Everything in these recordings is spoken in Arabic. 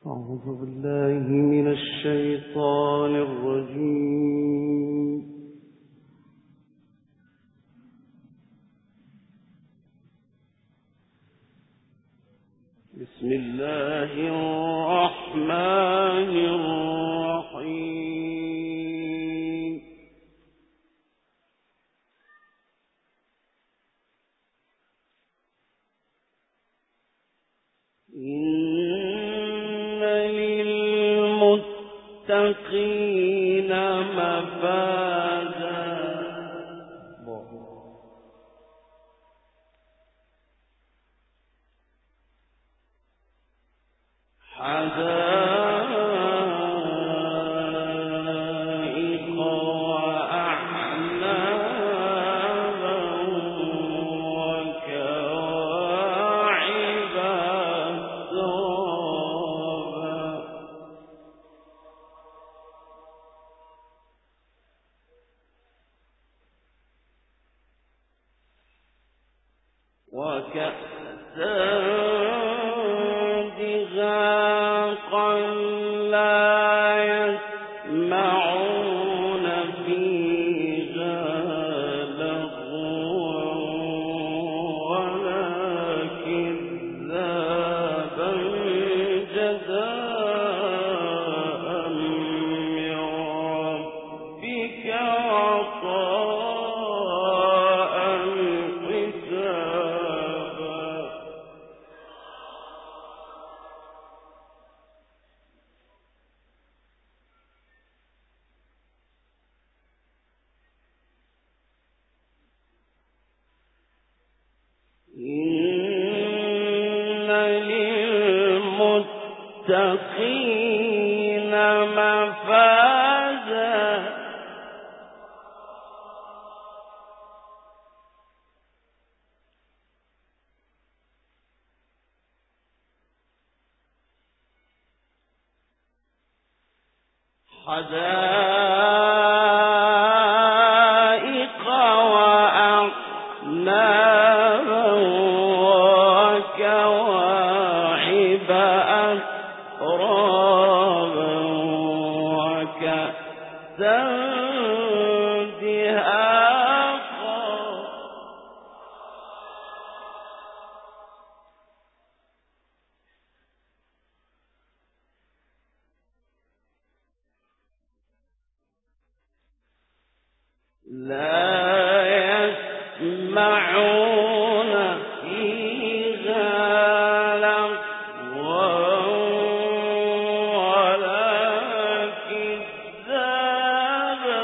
أعوذ بالله من الشيطان الرجيم. بسم الله الرحمن الرحيم. إن للمتقين مفازا حدائق وأعنابا وكواعب أترابا وكأسا دهاقا لا يسمعون فيها لغوا ولا كذابا جزاء من ربك عطاء حسابا. إن للمتقين مفازا حدائق وأعنابا وكواعب أترابا وكأسا دهاقا لا يسمعون فيها لغوا ولا كذابا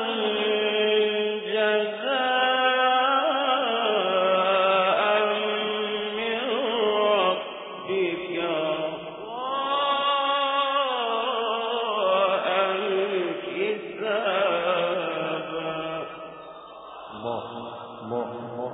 جزاء من ربك عطاء حسابا. الله الله الله.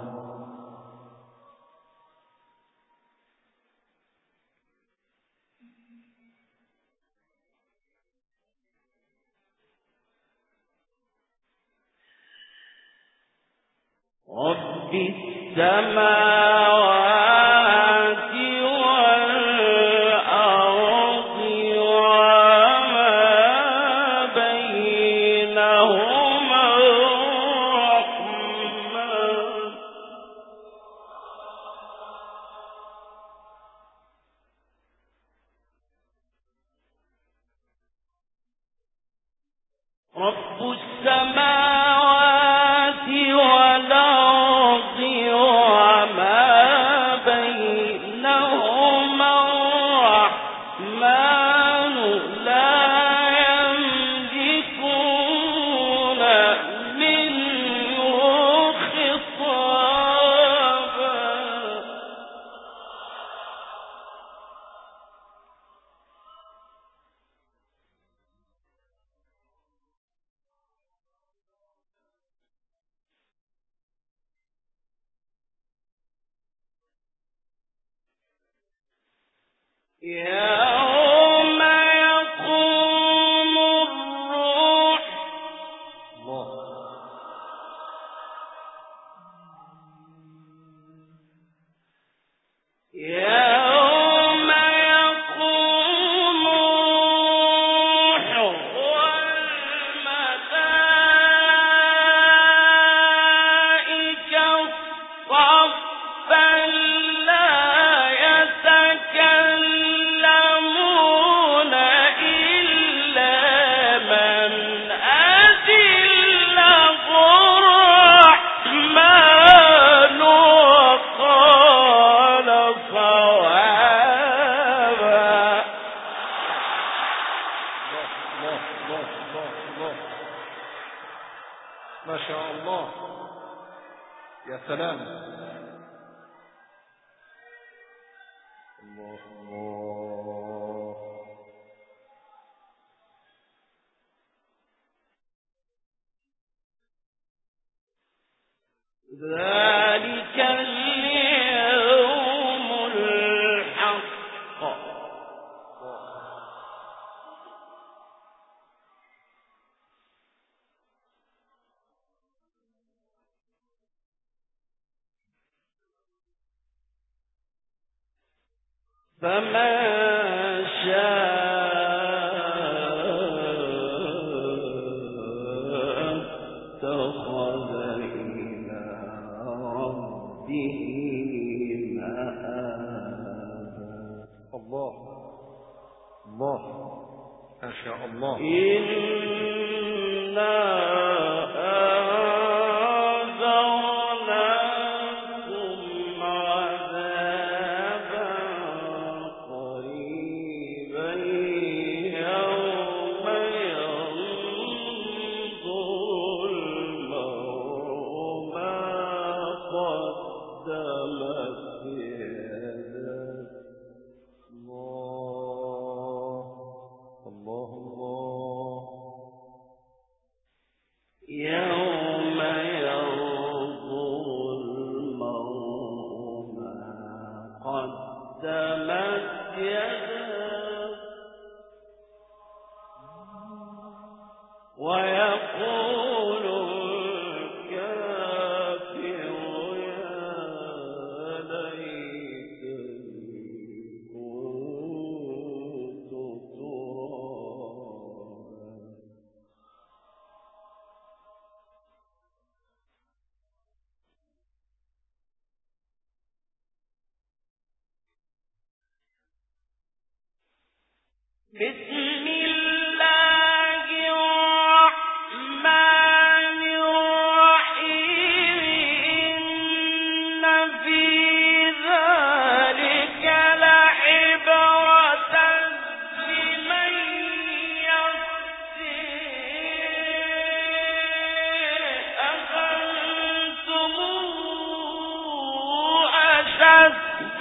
رب السماوات والأرض وما بينهما الرحمن. رب السماوات والأرض وما بينهما الرحمن لا يملكون منه خطابا. يوم يقوم الروح يوم يقوم ما شاء الله، يا سلام. الله الله. ذلك اليوم الحق. فمن شاء اتخذ إلى ربه مآبا. الله الله، ما شاء الله. إنا أنذرناكم عذابا قريبا يوم ينظر المرء ما قدمت يداه. الله الله. يوم ينظر المرء ما قدمت يداه ويقول الكافر يا ليتني كنت ترابا. بسم الله الرحمن الرحيم. إن في ذلك لعبرة لمن يخشى. أأنتم أشد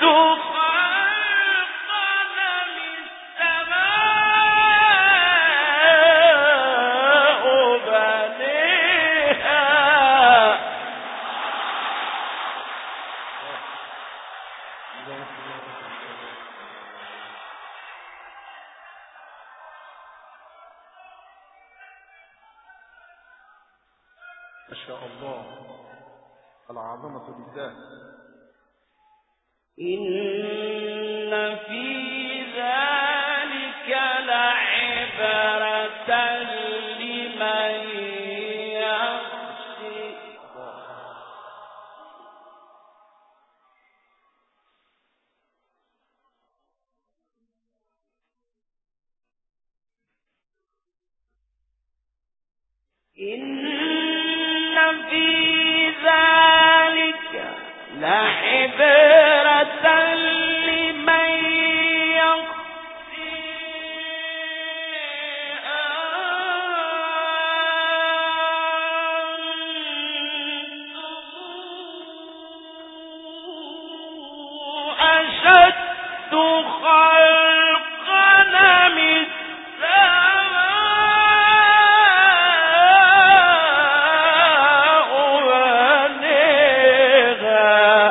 ما شاء الله، العظمة لله. إن في ذلك لعبرة لمن يخشى. إن في ذلك لعبرة لمن يخشى. أنتم أشد خلقا من السماء بنيها.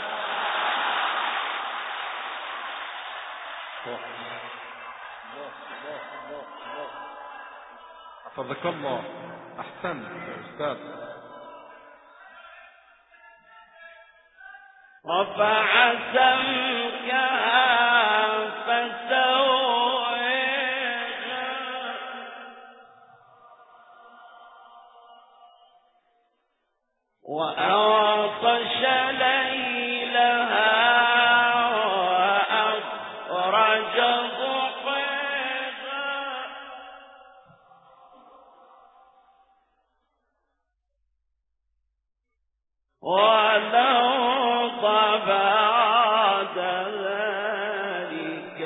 حفظك الله، أحسنت يا أستاذ. رفع سمكها فسويها وأغطش ليلها وأخرج ضحاها والأرض بعد ذلك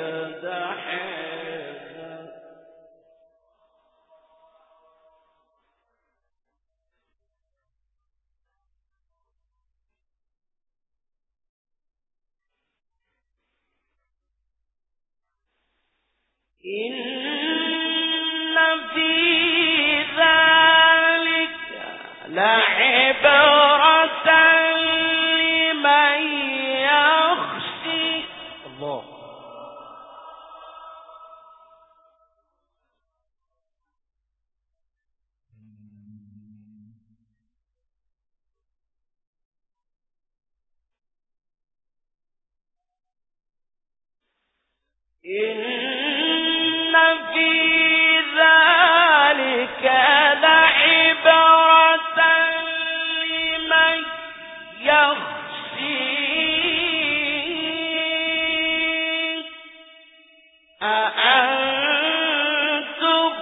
دحاها. إن في ذلك لعبرة لمن يخشى. الله. إن في ذلك لعبرة لمن يخشى. أأنتم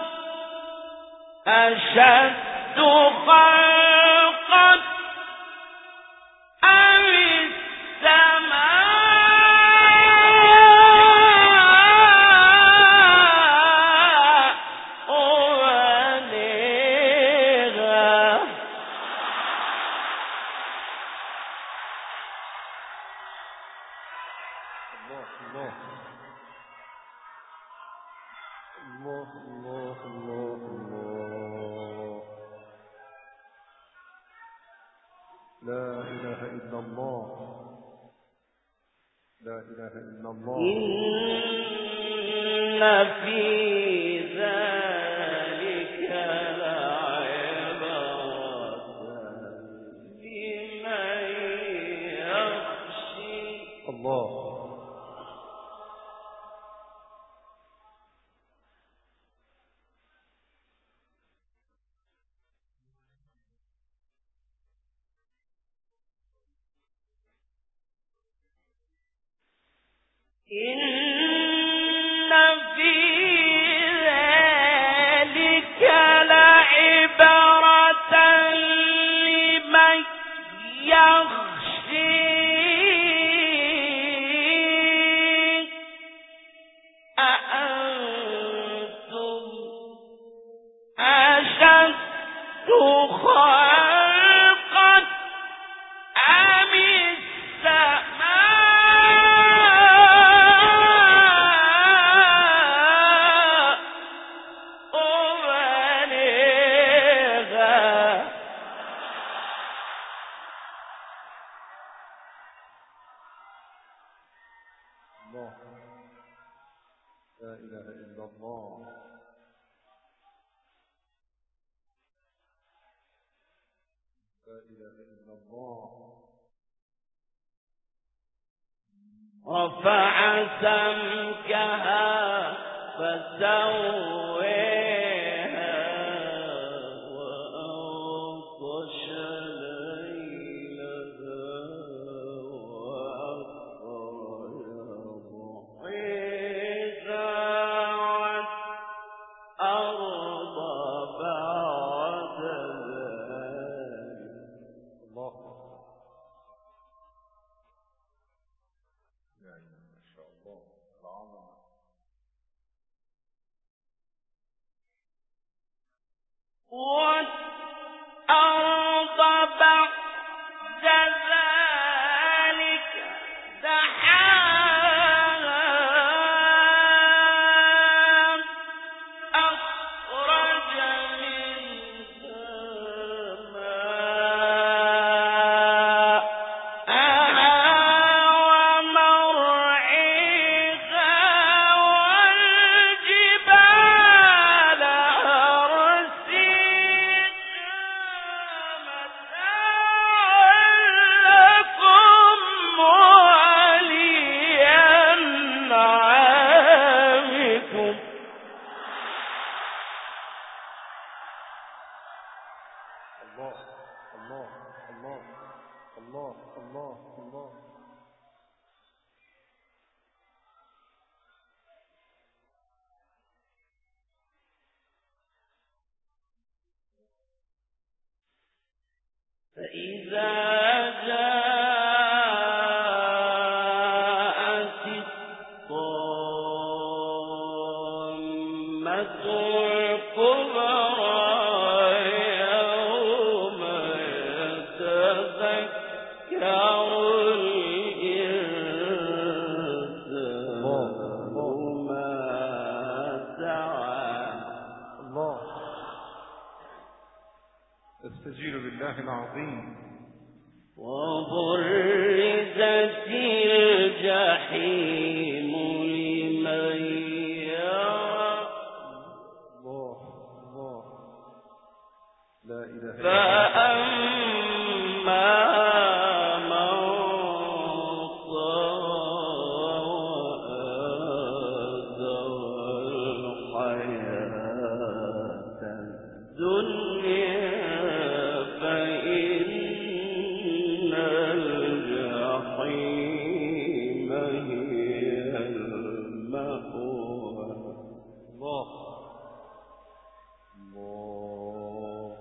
أشد خلقا أم السماء بنيها. الله الله الله الله. لا إله إلا الله. لا إله إلا الله. إن في ذلك لعبرة لمن يخشى. الله. إن في ذلك لعبرة لمن يخشى. أأنتم أشد خلقا أم السماء بنيها. الله. لا إله إلا الله. لا إله إلا الله. رفع سمكها فسويها وأغطش ليلها وأخرج ضحيها والأرض بعد ذلك. الله. يعني ما شاء الله العظمة. والأرض بعد ذلك دحاها أخرج منها ماءها ومرعيها والجبال أرسيها متاعا لكم ولأنعامكم. الله الله الله الله الله الله. فإذا جاءت الطامة الكبرى يوم يتذكر الإنسان ما سعى. الله. استجير بالله العظيم. وبرزت الجحيم لمن يرى. الله الله لا إله إلا الله. فأما من طغى الحياة الدنيا فإن الجحيم هي المأوى. الله الله.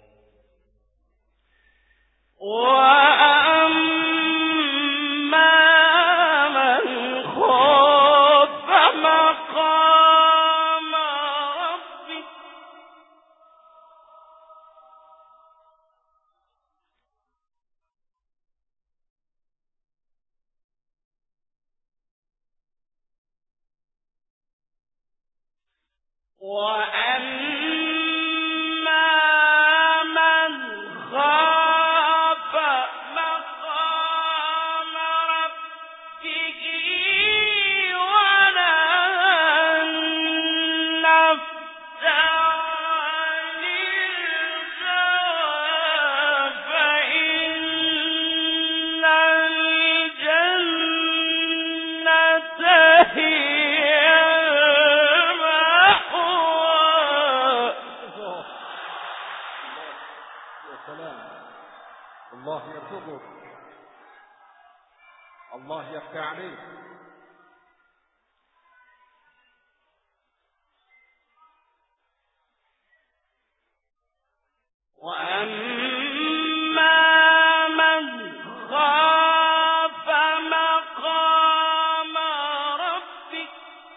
وأما من خاف مقام ربه الله يرزقك. الله يفتح عليك. وأما من خاف مقام ربه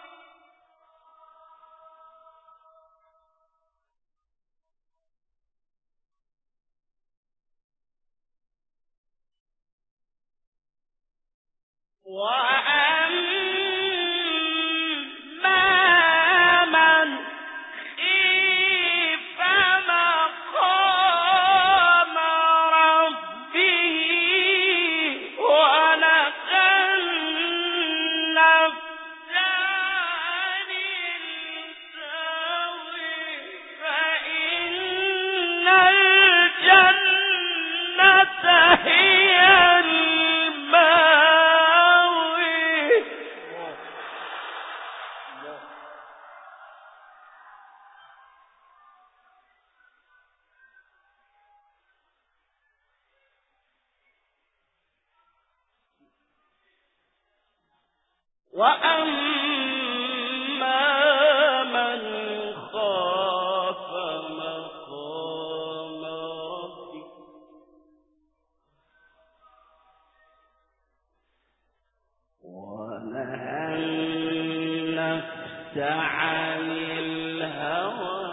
وأما من خيف مقام ربه ونهى النفس عن الهوى فإن الجنة هي المأوى. وأما من خاف مقام ربه ونهى النفس عن الهوى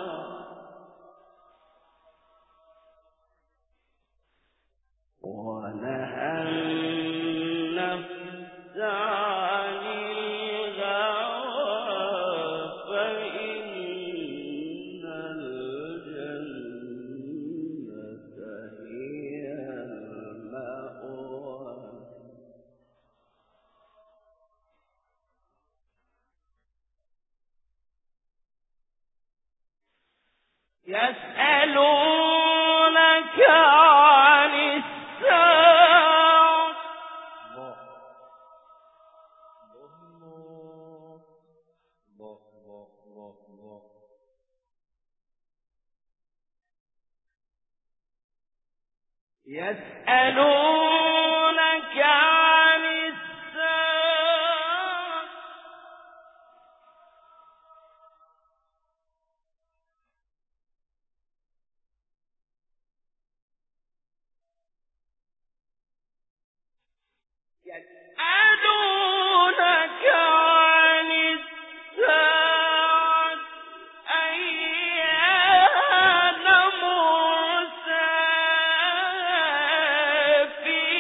ونهى النفس عن الهوى فإن الجنة هي المأوى. يسألونك عن الساعة الله الله الله الله الله. يسألونك عن الساعة يسألونك عن الساعة أيان مرساها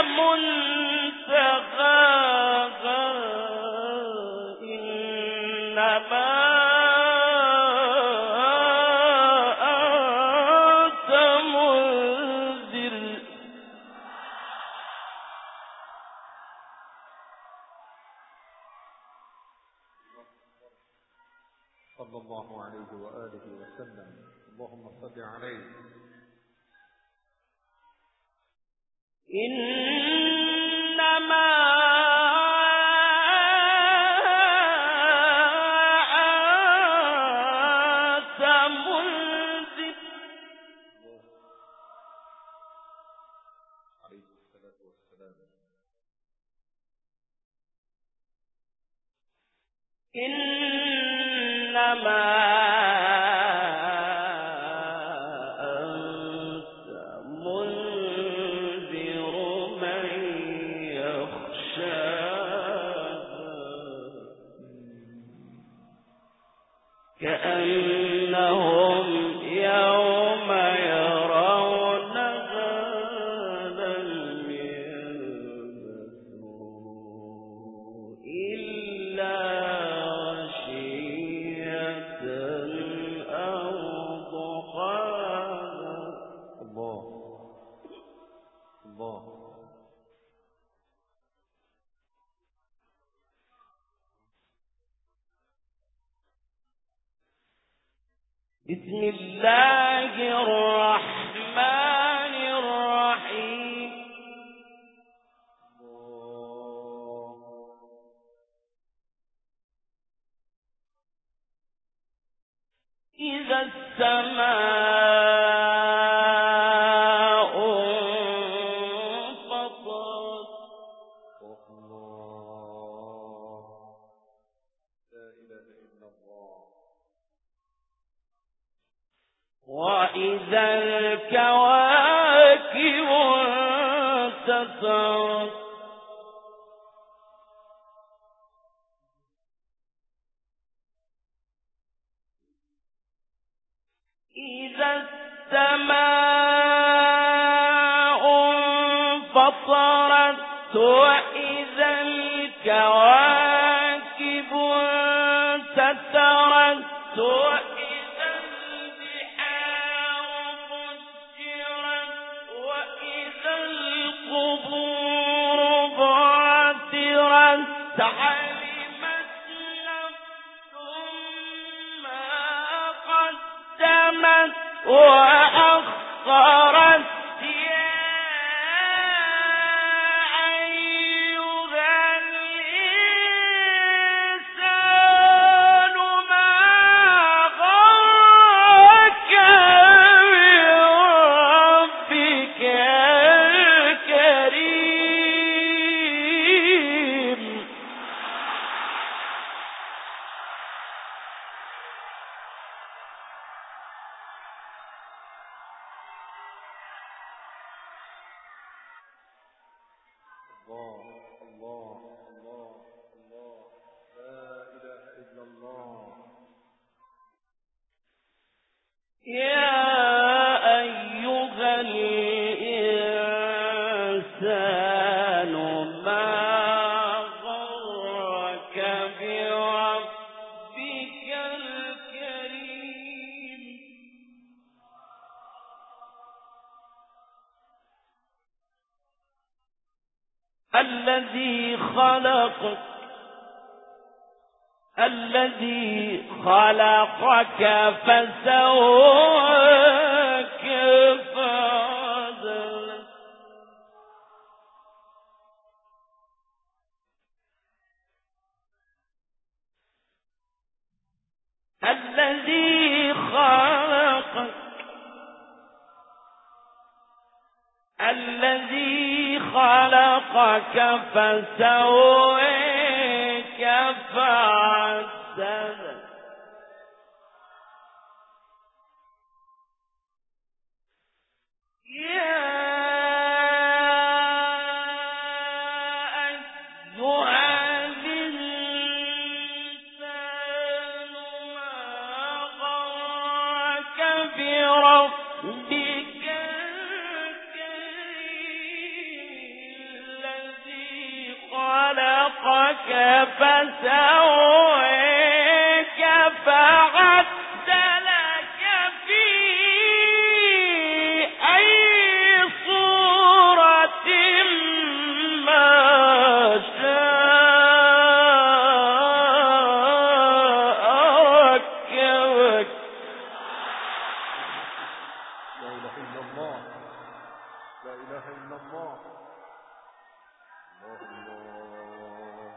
منتهاها إنما أنت منذر صلى الله عليه وآله وسلم. اللهم صل عليه. إنما أنت منذر عليه الصلاة والسلام. إنما أنت منذر من يخشاها كأنهم يوم يرونها لم يلبثوا إلا عشية أو ضحاها. الله الله. بسم الله الرحمن الرحيم. إذا السماء انفطرت الله. لا إله إلا الله. وإذا الكواكب انتثرت إذا السماء انفطرت وإذا الكواكب انتثرت وإذا البحار فجرت وإذا القبور بعثرت علمت نفس ما قدمت وأخرت يا أيها الإنسان ما غرك بربك الكريم. الله الله الله الله. لا إله إلا الله. يا أيها الإنسان ما غرك بربك الكريم. الذي خلقك فسواك فعدلك الذي خلقك فسواك فعدلك يا أيها الإنسان ما غرك بربك الكريم فسويك فعدلك في أي صورة ما شاء ركبك. لا إله إلا الله، لا إله إلا الله. الله الله.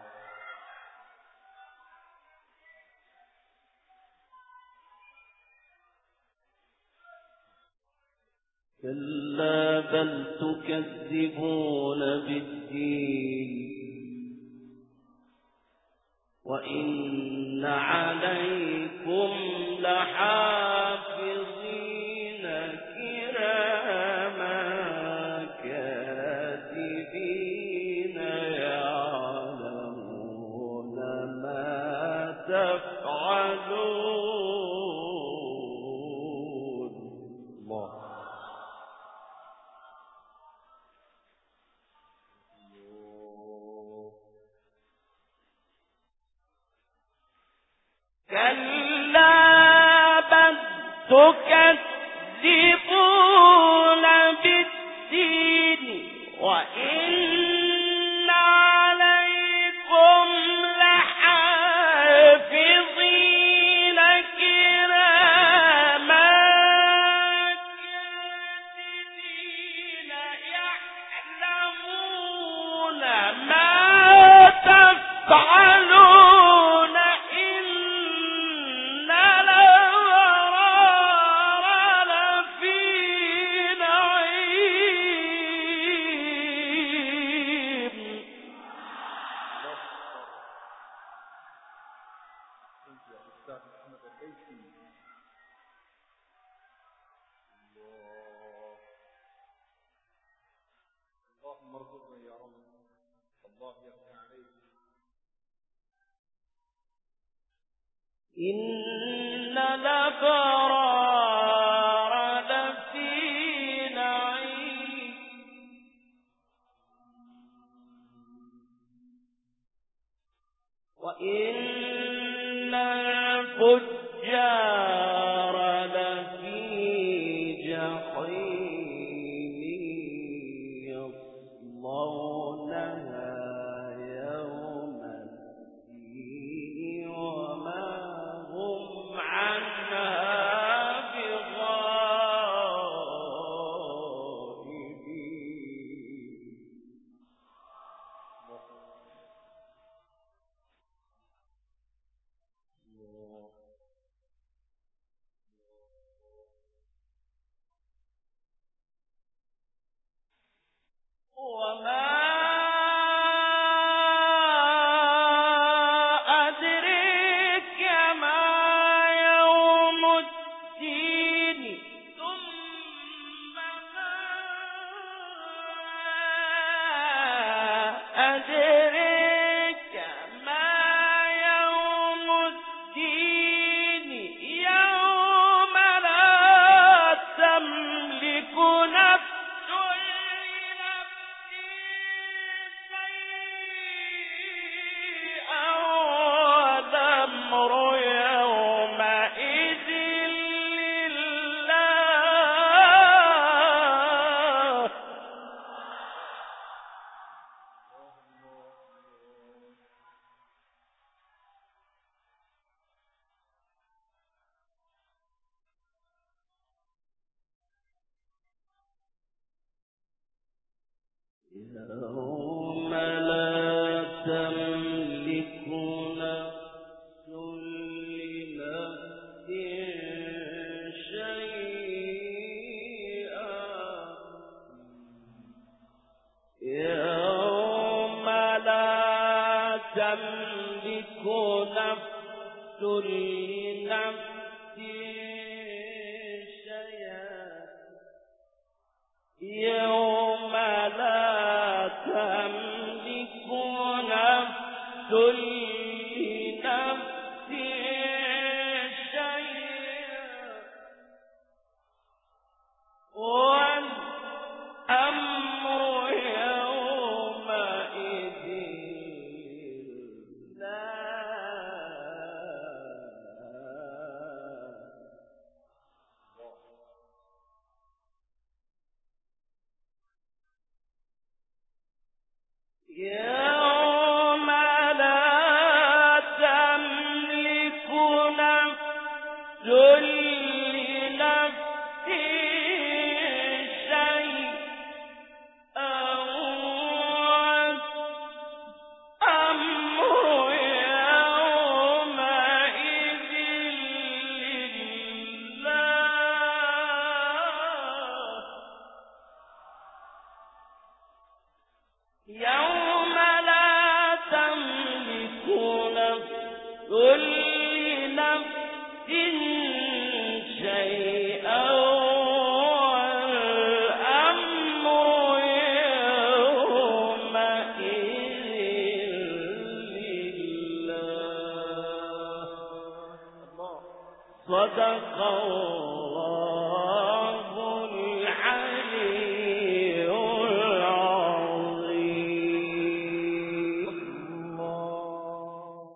كلا بل تكذبون بالدين وإن عليكم لحافظين كراما كاتبين يعلمون ما تفعلون. الله. كلا بل تكذبون بالدين وإن عليكم لحافظين كراما كاتبين يعلمون ما تفعلون. إن الأبرار لفي نعيم. أنت يا أستاذ محمد الليثي. الله. اللهم ارزقنا يا رب. الله يفتح عليك. إن الأبرار لفي نعيم وإن الفجار لفي جحيم يصلونها يوم الدين وما هم عنها بغائبين. وما أدريك ما يوم الدين ثم ما أدريك ما يوم الدين يوم لا تملك نفس يوم لا تملك نفس لنفس شيئا يوم لا تملك نفس لنفس شيئا يوم لا تملك نفس لنفس شيئا والأمر يومئذ يوم لا تملك نفس لنفس شيئا والأمر يومئذ لله. يوم لا تملك نفس لنفس شيئا والأمر يومئذ لله. صدق الله.